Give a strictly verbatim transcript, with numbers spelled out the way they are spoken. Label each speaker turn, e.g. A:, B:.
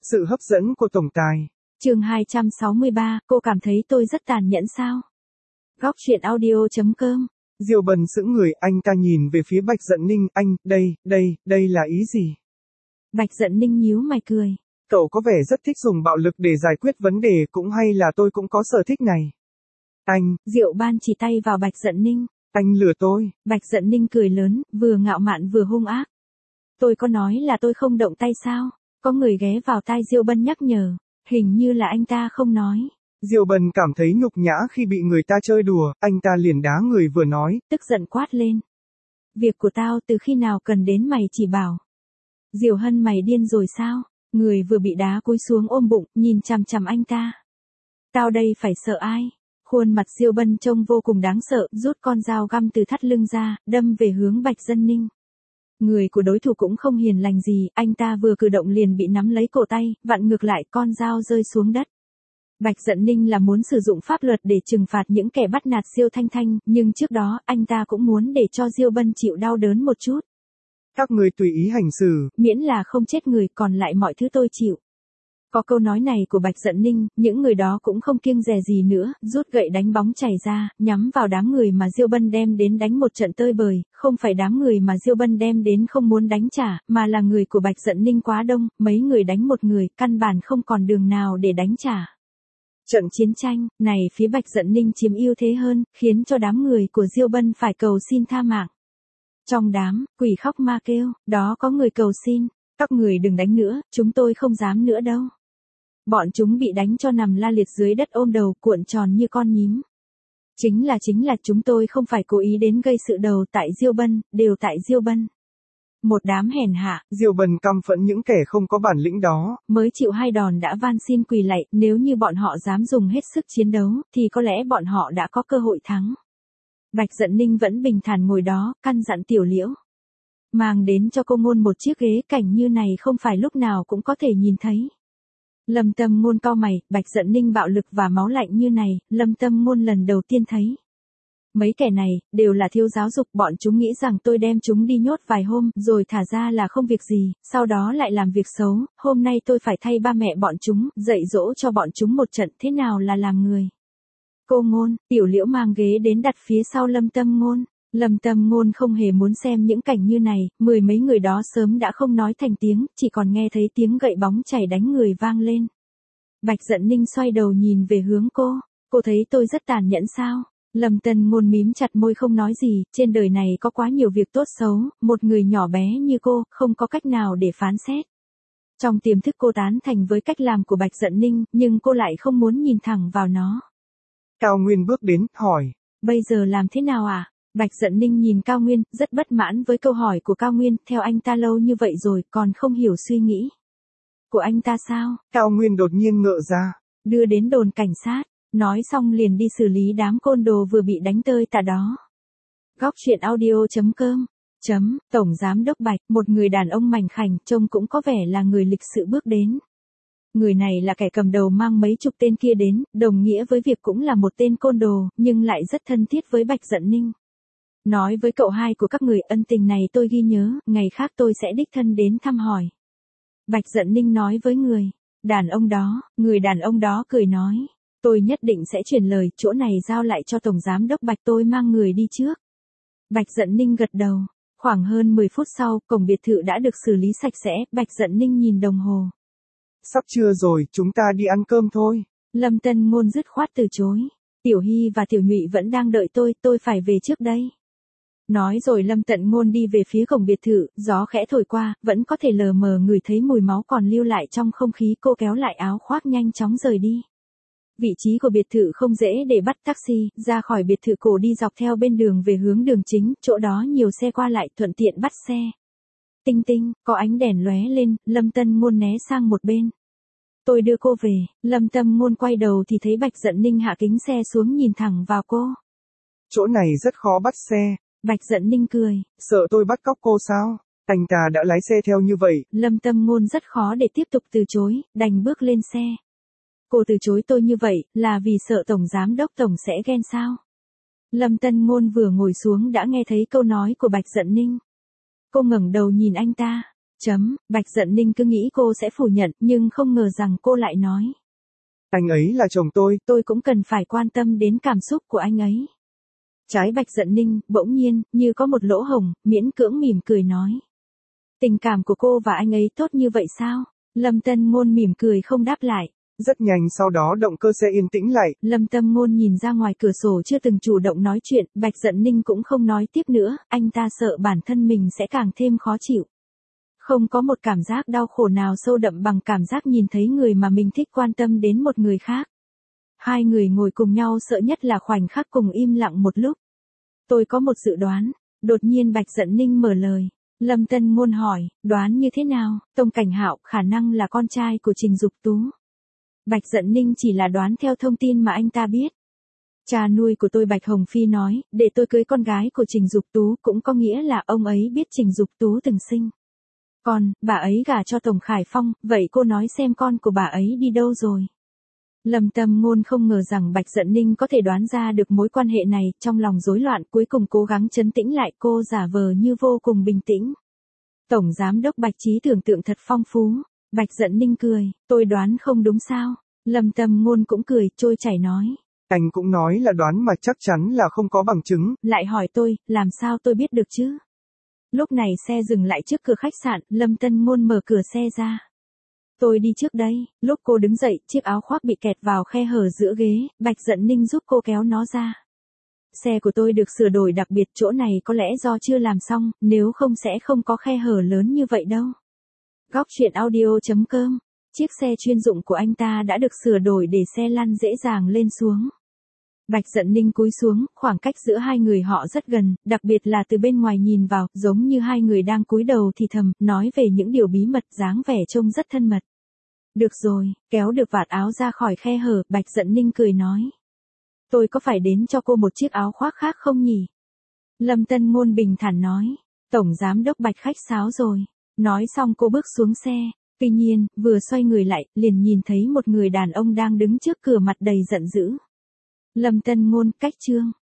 A: Sự hấp dẫn của tổng tài.
B: Chương hai trăm sáu mươi ba, cô cảm thấy tôi rất tàn nhẫn sao? Góc truyện audio chấm com.
A: Diệu Bân sững người, anh ta nhìn về phía Bạch Dận Ninh, anh, đây, đây, đây là ý gì?
B: Bạch Dận Ninh nhíu mày cười.
A: Cậu có vẻ rất thích dùng bạo lực để giải quyết vấn đề, cũng hay là tôi cũng có sở thích này. Anh.
B: Diệu Ban chỉ tay vào Bạch Dận Ninh.
A: Anh lừa tôi.
B: Bạch Dận Ninh cười lớn, vừa ngạo mạn vừa hung ác. Tôi có nói là tôi không động tay sao? Có người ghé vào tai Diệu Bân nhắc nhở. Hình như là anh ta không nói.
A: Diệu Bân cảm thấy nhục nhã khi bị người ta chơi đùa, anh ta liền đá người vừa nói.
B: Tức giận quát lên. Việc của tao từ khi nào cần đến mày chỉ bảo. Diệu Hân mày điên rồi sao? Người vừa bị đá cúi xuống ôm bụng, nhìn chằm chằm anh ta. Tao đây phải sợ ai? Khuôn mặt Diệu Bân trông vô cùng đáng sợ, rút con dao găm từ thắt lưng ra, đâm về hướng Bạch Dận Ninh. Người của đối thủ cũng không hiền lành gì, anh ta vừa cử động liền bị nắm lấy cổ tay, vặn ngược lại con dao rơi xuống đất. Bạch Dận Ninh là muốn sử dụng pháp luật để trừng phạt những kẻ bắt nạt Diêu Thanh Thanh, nhưng trước đó anh ta cũng muốn để cho Diệu Bân chịu đau đớn một chút.
A: Các người tùy ý hành xử.
B: Miễn là không chết người, còn lại mọi thứ tôi chịu. Có câu nói này của Bạch Dận Ninh, những người đó cũng không kiêng dè gì nữa, rút gậy đánh bóng chảy ra, nhắm vào đám người mà Diệu Bân đem đến đánh một trận tơi bời, không phải đám người mà Diệu Bân đem đến không muốn đánh trả, mà là người của Bạch Dận Ninh quá đông, mấy người đánh một người, căn bản không còn đường nào để đánh trả. Trận chiến tranh này phía Bạch Dận Ninh chiếm ưu thế hơn, khiến cho đám người của Diệu Bân phải cầu xin tha mạng. Trong đám, quỷ khóc ma kêu, đó có người cầu xin, các người đừng đánh nữa, chúng tôi không dám nữa đâu. Bọn chúng bị đánh cho nằm la liệt dưới đất ôm đầu cuộn tròn như con nhím. Chính là chính là chúng tôi không phải cố ý đến gây sự đầu tại Diệu Bân, đều tại Diệu Bân. Một đám hèn hạ.
A: Diệu Bân căm phẫn những kẻ không có bản lĩnh đó.
B: Mới chịu hai đòn đã van xin quỳ lạy, nếu như bọn họ dám dùng hết sức chiến đấu, thì có lẽ bọn họ đã có cơ hội thắng. Bạch Dận Ninh vẫn bình thản ngồi đó, căn dặn Tiểu Liễu. Mang đến cho cô Ngôn một chiếc ghế, cảnh như này không phải lúc nào cũng có thể nhìn thấy. Lâm Tâm Ngôn cau mày, Bạch Dận Ninh bạo lực và máu lạnh như này, Lâm Tâm Ngôn lần đầu tiên thấy. Mấy kẻ này, đều là thiếu giáo dục, bọn chúng nghĩ rằng tôi đem chúng đi nhốt vài hôm, rồi thả ra là không việc gì, sau đó lại làm việc xấu, hôm nay tôi phải thay ba mẹ bọn chúng, dạy dỗ cho bọn chúng một trận, thế nào là làm người. Cô Ngôn, Tiểu Liễu mang ghế đến đặt phía sau Lâm Tâm Ngôn. Lâm Tâm Ngôn không hề muốn xem những cảnh như này, mười mấy người đó sớm đã không nói thành tiếng, chỉ còn nghe thấy tiếng gậy bóng chảy đánh người vang lên. Bạch Dận Ninh xoay đầu nhìn về hướng cô, cô thấy tôi rất tàn nhẫn sao? Lâm Tâm Ngôn mím chặt môi không nói gì, trên đời này có quá nhiều việc tốt xấu, một người nhỏ bé như cô, không có cách nào để phán xét. Trong tiềm thức cô tán thành với cách làm của Bạch Dận Ninh, nhưng cô lại không muốn nhìn thẳng vào nó.
A: Cao Nguyên bước đến, hỏi.
B: Bây giờ làm thế nào à? Bạch Dận Ninh nhìn Cao Nguyên, rất bất mãn với câu hỏi của Cao Nguyên, theo anh ta lâu như vậy rồi, còn không hiểu suy nghĩ của anh ta sao?
A: Cao Nguyên đột nhiên ngỡ ra.
B: Đưa đến đồn cảnh sát, nói xong liền đi xử lý đám côn đồ vừa bị đánh tơi tả đó. Góc truyện audio chấm com. Chấm, Tổng Giám Đốc Bạch, một người đàn ông mảnh khảnh, trông cũng có vẻ là người lịch sự bước đến. Người này là kẻ cầm đầu mang mấy chục tên kia đến, đồng nghĩa với việc cũng là một tên côn đồ, nhưng lại rất thân thiết với Bạch Dận Ninh. Nói với cậu hai của các người, ân tình này tôi ghi nhớ, ngày khác tôi sẽ đích thân đến thăm hỏi. Bạch Dận Ninh nói với người đàn ông đó, người đàn ông đó cười nói, tôi nhất định sẽ truyền lời, chỗ này giao lại cho Tổng Giám Đốc Bạch, tôi mang người đi trước. Bạch Dận Ninh gật đầu, khoảng hơn mười phút sau, cổng biệt thự đã được xử lý sạch sẽ, Bạch Dận Ninh nhìn đồng hồ.
A: Sắp trưa rồi, chúng ta đi ăn cơm thôi.
B: Lâm Tân Ngôn dứt khoát từ chối, Tiểu Hy và Tiểu Nhụy vẫn đang đợi tôi, tôi phải về trước đây. Nói rồi Lâm Tận Ngôn đi về phía cổng biệt thự, gió khẽ thổi qua, vẫn có thể lờ mờ ngửi thấy mùi máu còn lưu lại trong không khí, cô kéo lại áo khoác nhanh chóng rời đi. Vị trí của biệt thự không dễ để bắt taxi, ra khỏi biệt thự cổ đi dọc theo bên đường về hướng đường chính, chỗ đó nhiều xe qua lại, thuận tiện bắt xe. Tinh tinh, có ánh đèn lóe lên, Lâm Tân Ngôn né sang một bên. Tôi đưa cô về, Lâm Tâm Ngôn quay đầu thì thấy Bạch Dận Ninh hạ kính xe xuống nhìn thẳng vào cô.
A: Chỗ này rất khó bắt xe.
B: Bạch Dận Ninh cười.
A: Sợ tôi bắt cóc cô sao? Anh ta đã lái xe theo như vậy.
B: Lâm Tâm Ngôn rất khó để tiếp tục từ chối, đành bước lên xe. Cô từ chối tôi như vậy, là vì sợ Tổng Giám Đốc Tổng sẽ ghen sao? Lâm Tân Ngôn vừa ngồi xuống đã nghe thấy câu nói của Bạch Dận Ninh. Cô ngẩng đầu nhìn anh ta. Chấm, Bạch Dận Ninh cứ nghĩ cô sẽ phủ nhận, nhưng không ngờ rằng cô lại nói.
A: Anh ấy là chồng tôi.
B: Tôi cũng cần phải quan tâm đến cảm xúc của anh ấy. Trái Bạch Dận Ninh, bỗng nhiên, như có một lỗ hổng, miễn cưỡng mỉm cười nói. Tình cảm của cô và anh ấy tốt như vậy sao? Lâm Tân Ngôn mỉm cười không đáp lại.
A: Rất nhanh sau đó động cơ xe yên tĩnh lại.
B: Lâm Tâm Ngôn nhìn ra ngoài cửa sổ chưa từng chủ động nói chuyện, Bạch Dận Ninh cũng không nói tiếp nữa, anh ta sợ bản thân mình sẽ càng thêm khó chịu. Không có một cảm giác đau khổ nào sâu đậm bằng cảm giác nhìn thấy người mà mình thích quan tâm đến một người khác. Hai người ngồi cùng nhau, sợ nhất là khoảnh khắc cùng im lặng một lúc. Tôi có một dự đoán. Đột nhiên Bạch Dận Ninh mở lời. Lâm Tân Ngôn hỏi, đoán như thế nào? Tông Cảnh Hạo khả năng là con trai của Trình Dục Tú. Bạch Dận Ninh chỉ là đoán theo thông tin mà anh ta biết. Cha nuôi của tôi Bạch Hồng Phi nói, để tôi cưới con gái của Trình Dục Tú cũng có nghĩa là ông ấy biết Trình Dục Tú từng sinh. Còn, bà ấy gả cho Tổng Khải Phong, vậy cô nói xem con của bà ấy đi đâu rồi? Lâm Tâm Ngôn không ngờ rằng Bạch Dận Ninh có thể đoán ra được mối quan hệ này, trong lòng rối loạn cuối cùng cố gắng trấn tĩnh lại, cô giả vờ như vô cùng bình tĩnh. Tổng Giám đốc Bạch trí tưởng tượng thật phong phú. Bạch Dận Ninh cười, tôi đoán không đúng sao? Lâm Tâm Ngôn cũng cười, trôi chảy nói.
A: Anh cũng nói là đoán mà chắc chắn là không có bằng chứng.
B: Lại hỏi tôi, làm sao tôi biết được chứ? Lúc này xe dừng lại trước cửa khách sạn, Lâm Tân Ngôn mở cửa xe ra. Tôi đi trước đây. Lúc cô đứng dậy, chiếc áo khoác bị kẹt vào khe hở giữa ghế, Bạch Dận Ninh giúp cô kéo nó ra. Xe của tôi được sửa đổi đặc biệt, chỗ này có lẽ do chưa làm xong, nếu không sẽ không có khe hở lớn như vậy đâu. Góc truyện audio chấm com. Chiếc xe chuyên dụng của anh ta đã được sửa đổi để xe lăn dễ dàng lên xuống. Bạch Dận Ninh cúi xuống, khoảng cách giữa hai người họ rất gần, đặc biệt là từ bên ngoài nhìn vào, giống như hai người đang cúi đầu thì thầm, nói về những điều bí mật, dáng vẻ trông rất thân mật. Được rồi, kéo được vạt áo ra khỏi khe hở, Bạch Dận Ninh cười nói. Tôi có phải đến cho cô một chiếc áo khoác khác không nhỉ? Lâm Tân Ngôn bình thản nói. Tổng Giám đốc Bạch khách sáo rồi. Nói xong cô bước xuống xe. Tuy nhiên, vừa xoay người lại, liền nhìn thấy một người đàn ông đang đứng trước cửa mặt đầy giận dữ. Lâm Tân Ngôn, cách chương.